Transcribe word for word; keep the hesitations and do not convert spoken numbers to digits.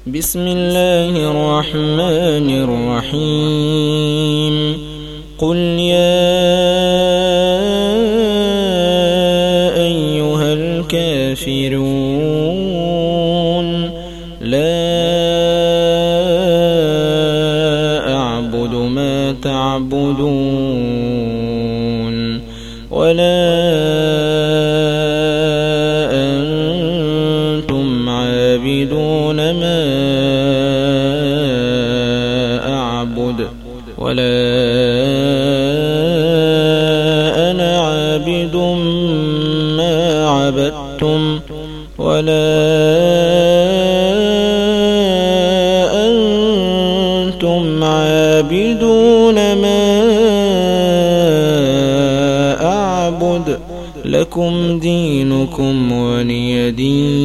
بسم الله الرحمن الرحيم قل يا أيها الكافرون لا أعبد ما تعبدون ولا أنتم عابدون ما أعبد ولا أنا عابد ما عبدتم ولا أنتم عابدون ما أعبد لكم دينكم ولي دين.